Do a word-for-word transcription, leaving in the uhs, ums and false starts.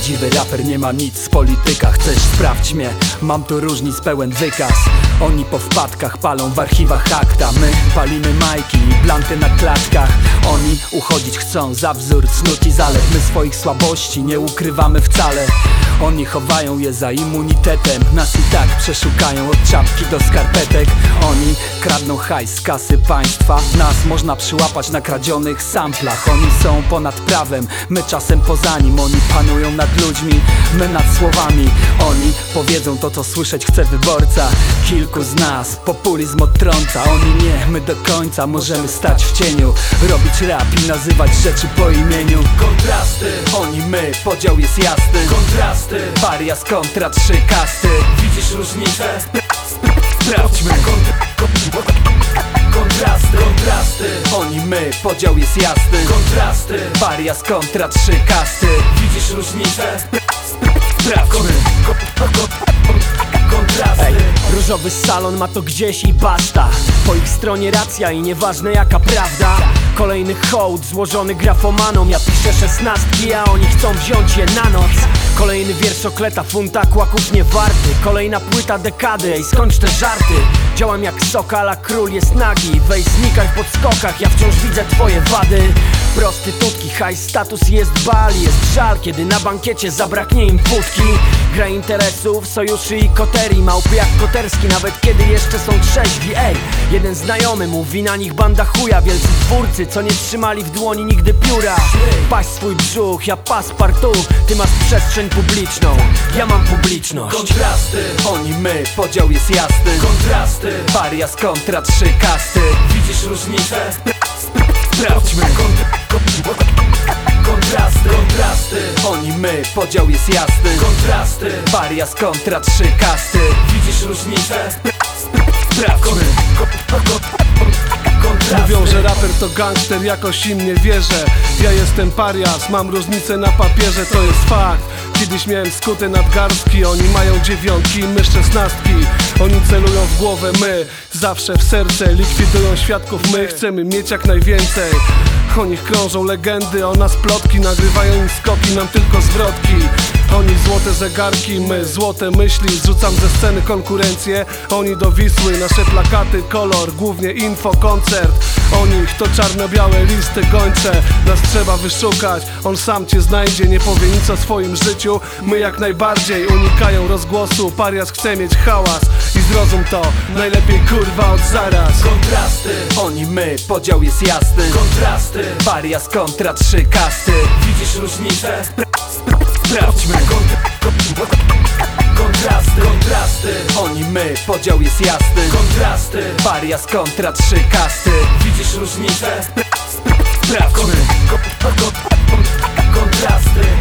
Prawdziwy raper nie ma nic z polityka. Chcesz, sprawdź mnie, mam tu różnic pełen wykaz. Oni po wpadkach palą w archiwach akta. My palimy majki i blanty na klatkach. Oni uchodzić chcą za wzór cnót i zalet. My swoich słabości nie ukrywamy wcale. Oni chowają je za immunitetem. Nas i tak przeszukają od czapki do skarpetek. Oni kradną hajs z kasy państwa. Nas można przyłapać na kradzionych samplach. Oni są ponad prawem, my czasem poza nim. Oni panują nad ludźmi, my nad słowami. Oni powiedzą to, co słyszeć chce wyborca. Kilku z nas populizm odtrąca. Oni nie, my do końca możemy stać w cieniu, robić rap i nazywać rzeczy po imieniu. Kontrasty, oni, my, podział jest jasny. Kontrasty, parias kontra trzy kasty. Widzisz różnicę? Sprawdźmy. Kontrasty, kontrasty, oni, my, podział jest jasny. Kontrasty, parias kontra trzy kasty. Widzisz różnicę? Sprawdźmy. Kontrasty. Ej, różowy salon ma to gdzieś i basta. Po ich stronie racja i nieważne jaka prawda. Kolejny hołd złożony grafomanom. Ja piszę szesnastki, a oni chcą wziąć je na noc. Kolejny wiersz okleta, funta kłaków nie warty. Kolejna płyta dekady, ej skończ te żarty. Działam jak sokal, a król jest nagi. Weź znikaj w podskokach, ja wciąż widzę twoje wady. Prostytutki, high status jest bali. Jest żal, kiedy na bankiecie zabraknie im wódki. Gra interesów, sojuszy i koterii. Małpy jak Koterski, nawet kiedy jeszcze są trzeźwi. Ej, jeden znajomy mówi na nich banda chuja. Wielcy twórcy, co nie trzymali w dłoni nigdy pióra. Paść swój brzuch, ja paspartout. Ty masz przestrzeń publiczną, ja mam publiczność. Kontrasty, oni, my, podział jest jasny. Kontrasty, parias kontra trzy kasty. Widzisz różnicę? Sprawdźmy. Kontrasty, kontrasty, oni, my, podział jest jasny. Kontrasty, parias kontra trzy kasty. Widzisz różnicę? Sprawdźmy. Mówią, że raper to gangster, jakoś im nie wierzę. Ja jestem parias, mam różnicę na papierze, to jest fakt. Kiedyś miałem skute nadgarstki, oni mają dziewiątki, my szesnastki. Oni celują w głowę, my zawsze w serce. Likwidują świadków, my chcemy mieć jak najwięcej. O nich krążą legendy, o nas plotki. Nagrywają im skoki, nam tylko zwrotki. Oni złote zegarki, my złote myśli. Zrzucam ze sceny konkurencję, oni do Wisły. Nasze plakaty, kolor, głównie info, koncert. O nich to czarno-białe listy gończe. Nas trzeba wyszukać, on sam cię znajdzie. Nie powie nic o swoim życiu, my jak najbardziej. Unikają rozgłosu, parias chce mieć hałas. I zrozum to, najlepiej kurwa od zaraz. Kontrasty, oni, my, podział jest jasny. Kontrasty, parias kontra trzy kasty. Widzisz różnicę? Sprawdźmy. Kontrasty, kontrasty, oni, my, podział jest jasny. Kontrasty, parias kontra trzy kasty. Widzisz różnicę? Sprawdźmy. Kontrasty.